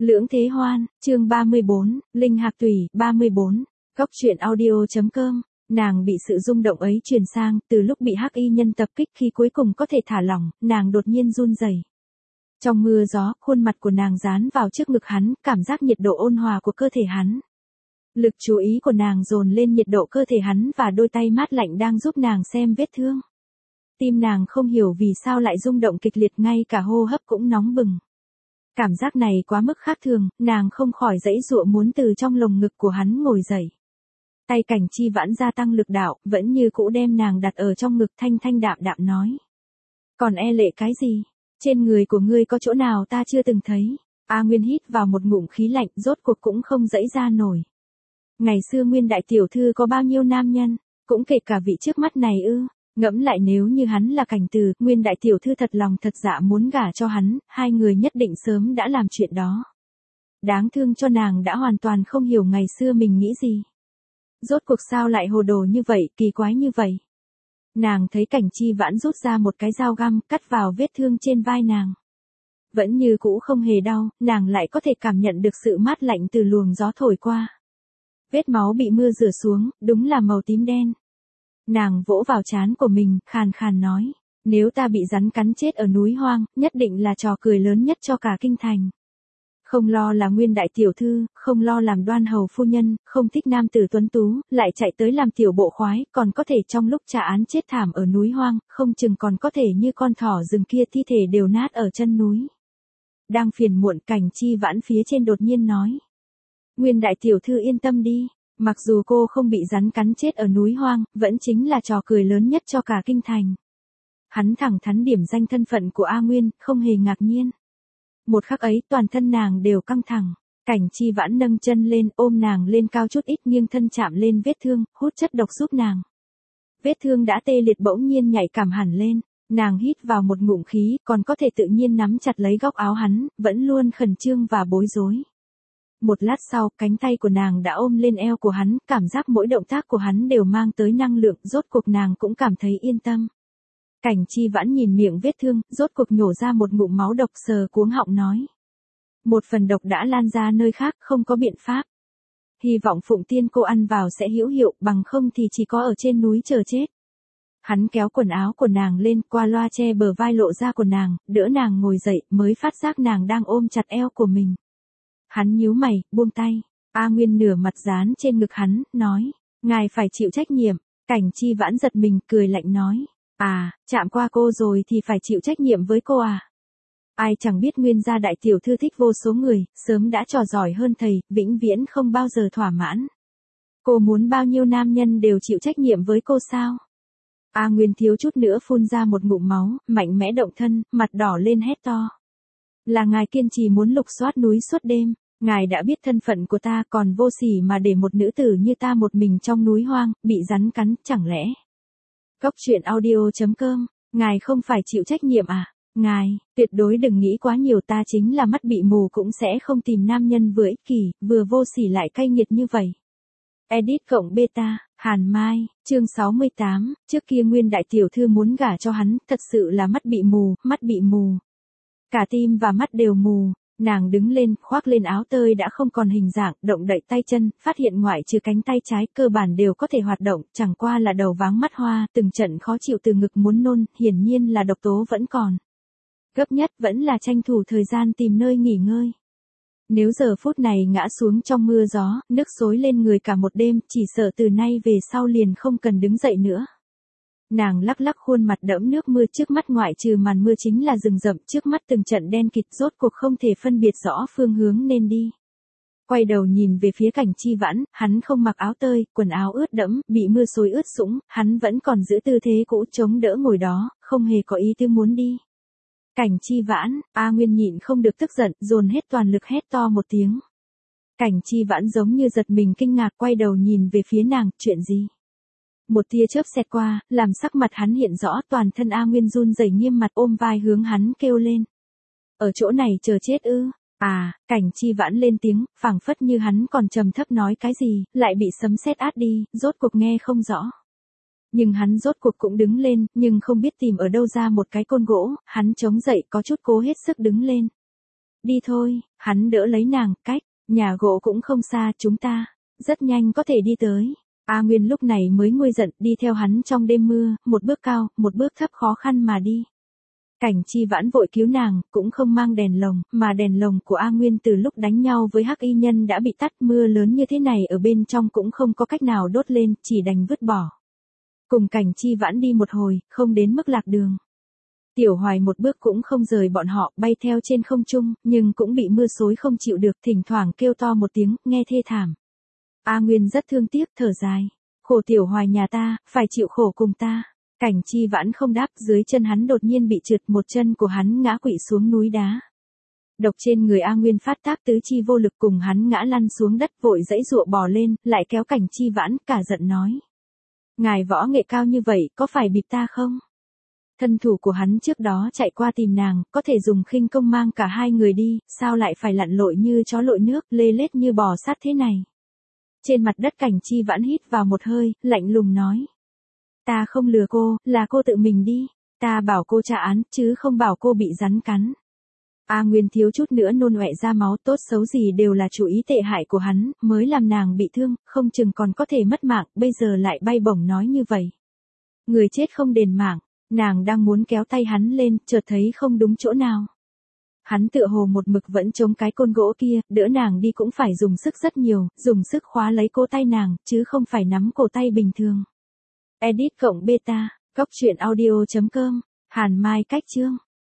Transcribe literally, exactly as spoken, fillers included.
Lưỡng Thế Hoan, chương ba mươi bốn, Linh Hạc Tùy, ba mươi bốn, Góc truyện audio.com, nàng bị sự rung động ấy truyền sang, từ lúc bị hắc y nhân tập kích khi cuối cùng có thể thả lỏng, nàng đột nhiên run rẩy. Trong mưa gió, khuôn mặt của nàng dán vào trước ngực hắn, cảm giác nhiệt độ ôn hòa của cơ thể hắn. Lực chú ý của nàng dồn lên nhiệt độ cơ thể hắn và đôi tay mát lạnh đang giúp nàng xem vết thương. Tim nàng không hiểu vì sao lại rung động kịch liệt, ngay cả hô hấp cũng nóng bừng. Cảm giác này quá mức khác thường, nàng không khỏi giãy giụa muốn từ trong lồng ngực của hắn ngồi dậy. Tay Cảnh Chi Vãn gia tăng lực đạo, vẫn như cũ đem nàng đặt ở trong ngực, thanh thanh đạm đạm nói. Còn e lệ cái gì? Trên người của ngươi có chỗ nào ta chưa từng thấy? A Nguyên hít vào một ngụm khí lạnh, rốt cuộc cũng không giãy ra nổi. Ngày xưa Nguyên đại tiểu thư có bao nhiêu nam nhân, cũng kể cả vị trước mắt này ư? Ngẫm lại, nếu như hắn là Cảnh Từ, Nguyên đại tiểu thư thật lòng thật dạ muốn gả cho hắn, hai người nhất định sớm đã làm chuyện đó. Đáng thương cho nàng đã hoàn toàn không hiểu ngày xưa mình nghĩ gì. Rốt cuộc sao lại hồ đồ như vậy, kỳ quái như vậy. Nàng thấy Cảnh Chi Vãn rút ra một cái dao găm, cắt vào vết thương trên vai nàng. Vẫn như cũ không hề đau, nàng lại có thể cảm nhận được sự mát lạnh từ luồng gió thổi qua. Vết máu bị mưa rửa xuống, đúng là màu tím đen. Nàng vỗ vào trán của mình, khàn khàn nói, nếu ta bị rắn cắn chết ở núi hoang, nhất định là trò cười lớn nhất cho cả kinh thành. Không lo là Nguyên đại tiểu thư, không lo làm đoan hầu phu nhân, không thích nam tử tuấn tú, lại chạy tới làm tiểu bộ khoái, còn có thể trong lúc trả án chết thảm ở núi hoang, không chừng còn có thể như con thỏ rừng kia thi thể đều nát ở chân núi. Đang phiền muộn, Cảnh Chi Vãn phía trên đột nhiên nói. Nguyên đại tiểu thư yên tâm đi. Mặc dù cô không bị rắn cắn chết ở núi hoang, vẫn chính là trò cười lớn nhất cho cả kinh thành. Hắn thẳng thắn điểm danh thân phận của A Nguyên, không hề ngạc nhiên. Một khắc ấy toàn thân nàng đều căng thẳng. Cảnh Chi Vãn nâng chân lên, ôm nàng lên cao chút ít, nghiêng thân chạm lên vết thương, hút chất độc giúp nàng. Vết thương đã tê liệt bỗng nhiên nhạy cảm hẳn lên. Nàng hít vào một ngụm khí, còn có thể tự nhiên nắm chặt lấy góc áo hắn, vẫn luôn khẩn trương và bối rối. Một lát sau, cánh tay của nàng đã ôm lên eo của hắn, cảm giác mỗi động tác của hắn đều mang tới năng lượng, rốt cuộc nàng cũng cảm thấy yên tâm. Cảnh Chi Vãn nhìn miệng vết thương, rốt cuộc nhổ ra một ngụm máu độc, sờ cuống họng nói. Một phần độc đã lan ra nơi khác, không có biện pháp. Hy vọng Phụng Tiên cô ăn vào sẽ hữu hiệu, bằng không thì chỉ có ở trên núi chờ chết. Hắn kéo quần áo của nàng lên, qua loa che bờ vai lộ ra của nàng, đỡ nàng ngồi dậy, mới phát giác nàng đang ôm chặt eo của mình. Hắn nhíu mày, buông tay. A Nguyên nửa mặt dán trên ngực hắn, nói. Ngài phải chịu trách nhiệm. Cảnh Chi Vãn giật mình, cười lạnh nói. À, chạm qua cô rồi thì phải chịu trách nhiệm với cô à? Ai chẳng biết Nguyên gia đại tiểu thư thích vô số người, sớm đã trò giỏi hơn thầy, vĩnh viễn không bao giờ thỏa mãn. Cô muốn bao nhiêu nam nhân đều chịu trách nhiệm với cô sao? A Nguyên thiếu chút nữa phun ra một ngụm máu, mạnh mẽ động thân, mặt đỏ lên hét to. Là ngài kiên trì muốn lục soát núi suốt đêm. Ngài đã biết thân phận của ta, còn vô sỉ mà để một nữ tử như ta một mình trong núi hoang, bị rắn cắn, chẳng lẽ? Góc truyện audio.com, ngài không phải chịu trách nhiệm à? Ngài, tuyệt đối đừng nghĩ quá nhiều, ta chính là mắt bị mù cũng sẽ không tìm nam nhân vừa ích kỷ, vừa vô sỉ lại cay nghiệt như vậy. Edit cộng beta, Hàn Mai, chương sáu mươi tám, trước kia Nguyên đại tiểu thư muốn gả cho hắn, thật sự là mắt bị mù, mắt bị mù. Cả tim và mắt đều mù. Nàng đứng lên, khoác lên áo tơi đã không còn hình dạng, động đậy tay chân, phát hiện ngoại trừ cánh tay trái, cơ bản đều có thể hoạt động, chẳng qua là đầu váng mắt hoa, từng trận khó chịu từ ngực muốn nôn, hiển nhiên là độc tố vẫn còn. Gấp nhất vẫn là tranh thủ thời gian tìm nơi nghỉ ngơi. Nếu giờ phút này ngã xuống trong mưa gió, nước xối lên người cả một đêm, chỉ sợ từ nay về sau liền không cần đứng dậy nữa. Nàng lắc lắc khuôn mặt đẫm nước mưa, trước mắt ngoại trừ màn mưa chính là rừng rậm, trước mắt từng trận đen kịt, rốt cuộc không thể phân biệt rõ phương hướng nên đi. Quay đầu nhìn về phía Cảnh Chi Vãn, hắn không mặc áo tơi, quần áo ướt đẫm, bị mưa xối ướt sũng, hắn vẫn còn giữ tư thế cũ chống đỡ ngồi đó, không hề có ý tư muốn đi. Cảnh Chi Vãn, A Nguyên nhịn không được tức giận, dồn hết toàn lực hét to một tiếng. Cảnh Chi Vãn giống như giật mình kinh ngạc, quay đầu nhìn về phía nàng, chuyện gì? Một tia chớp xẹt qua, làm sắc mặt hắn hiện rõ, toàn thân A Nguyên run rẩy, nghiêm mặt ôm vai hướng hắn kêu lên. Ở chỗ này chờ chết ư? À, Cảnh Chi Vãn lên tiếng, phảng phất như hắn còn trầm thấp nói cái gì, lại bị sấm sét át đi, rốt cuộc nghe không rõ. Nhưng hắn rốt cuộc cũng đứng lên, nhưng không biết tìm ở đâu ra một cái côn gỗ, hắn chống dậy có chút cố hết sức đứng lên. Đi thôi, hắn đỡ lấy nàng, cách, nhà gỗ cũng không xa, chúng ta, rất nhanh có thể đi tới. A Nguyên lúc này mới nguôi giận, đi theo hắn trong đêm mưa, một bước cao, một bước thấp khó khăn mà đi. Cảnh Chi Vãn vội cứu nàng, cũng không mang đèn lồng, mà đèn lồng của A Nguyên từ lúc đánh nhau với hắc y nhân đã bị tắt, mưa lớn như thế này ở bên trong cũng không có cách nào đốt lên, chỉ đành vứt bỏ. Cùng Cảnh Chi Vãn đi một hồi, không đến mức lạc đường. Tiểu Hoài một bước cũng không rời bọn họ, bay theo trên không trung, nhưng cũng bị mưa xối không chịu được, thỉnh thoảng kêu to một tiếng, nghe thê thảm. A Nguyên rất thương tiếc, thở dài. Khổ Tiểu Hoài nhà ta, phải chịu khổ cùng ta. Cảnh Chi Vãn không đáp, dưới chân hắn đột nhiên bị trượt, một chân của hắn ngã quỵ xuống núi đá. Độc trên người A Nguyên phát tác, tứ chi vô lực, cùng hắn ngã lăn xuống đất, vội dãy dụa bò lên, lại kéo Cảnh Chi Vãn, cả giận nói. Ngài võ nghệ cao như vậy, có phải bịp ta không? Thân thủ của hắn trước đó chạy qua tìm nàng, có thể dùng khinh công mang cả hai người đi, sao lại phải lặn lội như chó lội nước, lê lết như bò sát thế này? Trên mặt đất Cảnh Chi Vãn hít vào một hơi, lạnh lùng nói. Ta không lừa cô, là cô tự mình đi. Ta bảo cô trả án, chứ không bảo cô bị rắn cắn. A Nguyên thiếu chút nữa nôn ọe ra máu, tốt xấu gì đều là chủ ý tệ hại của hắn, mới làm nàng bị thương, không chừng còn có thể mất mạng, bây giờ lại bay bổng nói như vậy. Người chết không đền mạng, nàng đang muốn kéo tay hắn lên, chợt thấy không đúng chỗ nào. Hắn tựa hồ một mực vẫn chống cái côn gỗ kia, đỡ nàng đi cũng phải dùng sức rất nhiều, dùng sức khóa lấy cô tay nàng, chứ không phải nắm cổ tay bình thường. Edit cộng beta, góc truyện audio chấm com, Hàn Mai cách chương.